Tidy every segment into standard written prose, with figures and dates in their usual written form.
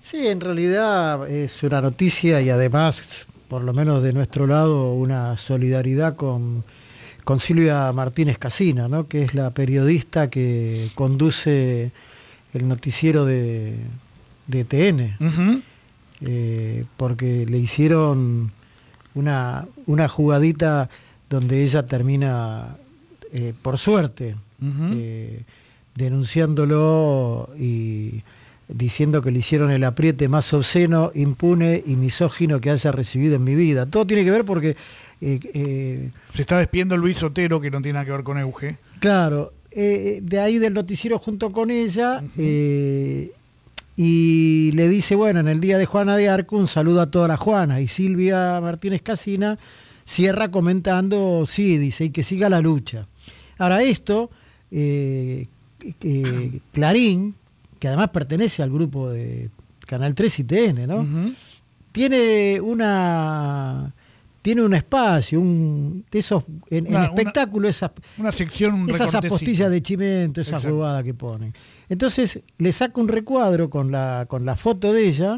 Sí, en realidad es una noticia y además, por lo menos de nuestro lado, una solidaridad con Silvia Martínez Casina, ¿no? Que es la periodista que conduce el noticiero de TN, Uh-huh. porque le hicieron una jugadita donde ella termina, por suerte, Uh-huh. denunciándolo y diciendo que le hicieron el apriete más obsceno, impune y misógino que haya recibido en mi vida. Todo tiene que ver porque... Se está despidiendo Luis Otero, que no tiene nada que ver con Euge. Claro, de ahí del noticiero junto con ella, Uh-huh. y le dice, bueno, en el día de Juana de Arco, un saludo a todas las Juanas. Y Silvia Martínez Casina cierra comentando, sí, dice, y que siga la lucha. Ahora esto, Clarín, que además pertenece al grupo de Canal 3 y TN, ¿no? Uh-huh. Tiene un espacio, de esos, en espectáculo, una sección, esas apostillas de chimento, esas huevadas que ponen. Entonces le saca un recuadro con la foto de ella,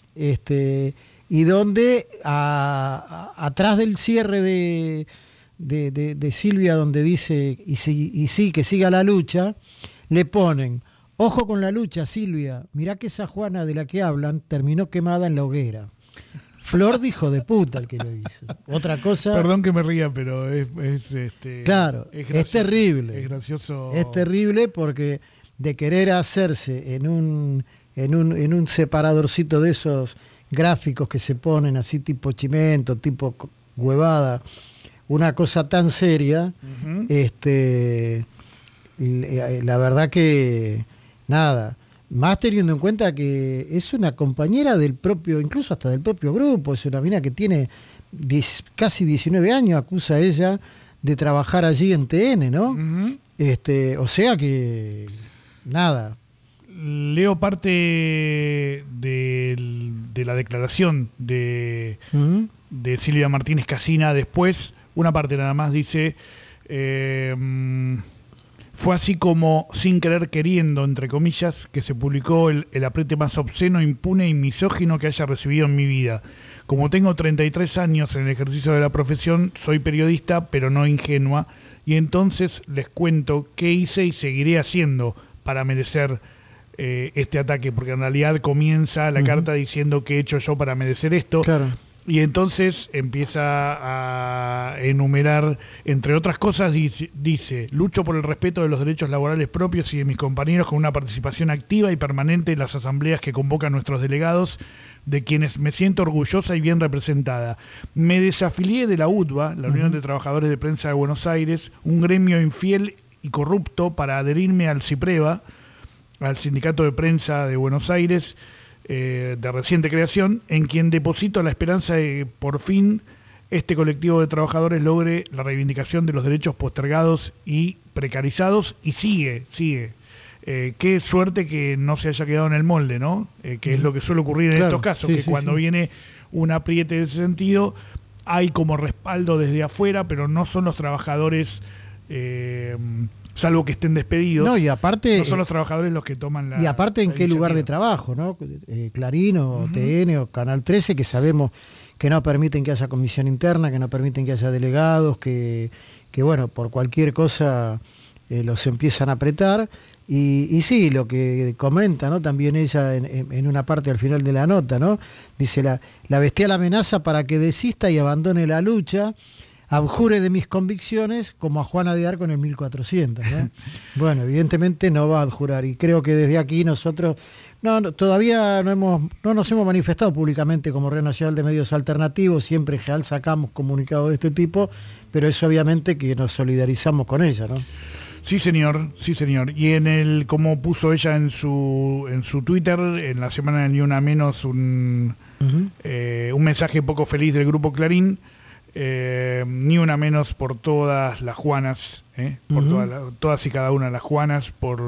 y donde atrás del cierre de Silvia, donde dice y sí, que siga la lucha, le ponen: ojo con la lucha, Silvia, mirá que esa Juana de la que hablan terminó quemada en la hoguera. Flor de hijo de puta el que lo hizo. Otra cosa... Perdón que me ría, pero claro, es terrible. Es gracioso. Es terrible porque de querer hacerse en un separadorcito de esos gráficos que se ponen así tipo chimento, tipo huevada, una cosa tan seria, Uh-huh. La verdad que nada, más teniendo en cuenta que es una compañera del propio, incluso hasta del propio grupo, es una mina que tiene casi 19 años, acusa ella de trabajar allí en TN, ¿no? Uh-huh. O sea que nada. Leo parte de la declaración de Silvia Martínez Casina después, una parte nada más, dice... fue así como, sin querer queriendo, entre comillas, que se publicó el apriete más obsceno, impune y misógino que haya recibido en mi vida. Como tengo 33 años en el ejercicio de la profesión, soy periodista, pero no ingenua, y entonces les cuento qué hice y seguiré haciendo para merecer este ataque, porque en realidad comienza la carta diciendo qué he hecho yo para merecer esto. Claro. Y entonces empieza a enumerar, entre otras cosas, dice: lucho por el respeto de los derechos laborales propios y de mis compañeros con una participación activa y permanente en las asambleas que convocan nuestros delegados, de quienes me siento orgullosa y bien representada. Me desafilié de la UTBA, la Unión de Trabajadores de Prensa de Buenos Aires, un gremio infiel y corrupto, para adherirme al CIPREVA, al Sindicato de Prensa de Buenos Aires, de reciente creación, en quien deposito la esperanza de por fin este colectivo de trabajadores logre la reivindicación de los derechos postergados y precarizados, y sigue. Qué suerte que no se haya quedado en el molde, ¿no? Que es lo que suele ocurrir en estos casos, que cuando viene un apriete de ese sentido, hay como respaldo desde afuera, pero no son los trabajadores... salvo que estén despedidos. No, y aparte, no son los trabajadores los que toman la... Y aparte en la qué iniciativa. lugar de trabajo, ¿no? Clarín o TN o Canal 13, que sabemos que no permiten que haya comisión interna, que no permiten que haya delegados, que bueno, por cualquier cosa los empiezan a apretar. Y sí, lo que comenta, ¿no? También ella en una parte al final de la nota, ¿no? Dice, la bestial amenaza para que desista y abandone la lucha, abjure de mis convicciones, como a Juana de Arco en el 1400, ¿no? Bueno, evidentemente no va a abjurar, y creo que desde aquí nosotros todavía no nos hemos manifestado públicamente como Red Nacional de Medios Alternativos, siempre en general sacamos comunicados de este tipo, pero es obviamente que nos solidarizamos con ella, ¿no? Sí, señor. Y como puso ella en su Twitter, en la semana del Ni Una Menos, un mensaje poco feliz del Grupo Clarín. Ni una menos por todas las Juanas, por todas y cada una de las Juanas, por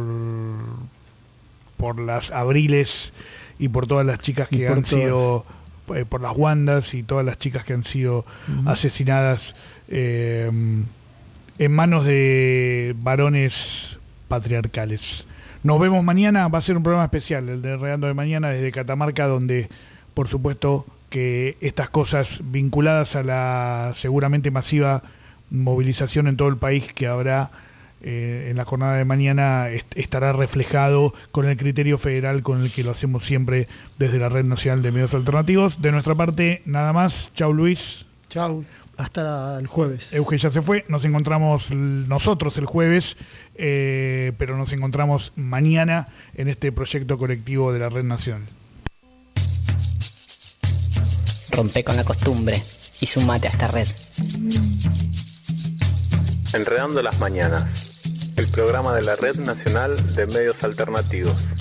las Abriles y por todas las chicas que han sido, por las Wandas y todas las chicas que han sido asesinadas en manos de varones patriarcales. Nos vemos mañana, va a ser un programa especial, el de Enredando de mañana desde Catamarca, donde por supuesto que estas cosas vinculadas a la seguramente masiva movilización en todo el país que habrá en la jornada de mañana estará reflejado con el criterio federal con el que lo hacemos siempre desde la Red Nacional de Medios Alternativos. De nuestra parte, nada más. Chau, Luis. Chau, hasta el jueves. Euge ya se fue, nos encontramos nosotros el jueves, pero nos encontramos mañana en este proyecto colectivo de la Red Nacional. Rompe con la costumbre y sumate a esta red. Enredando las mañanas, el programa de la Red Nacional de Medios Alternativos.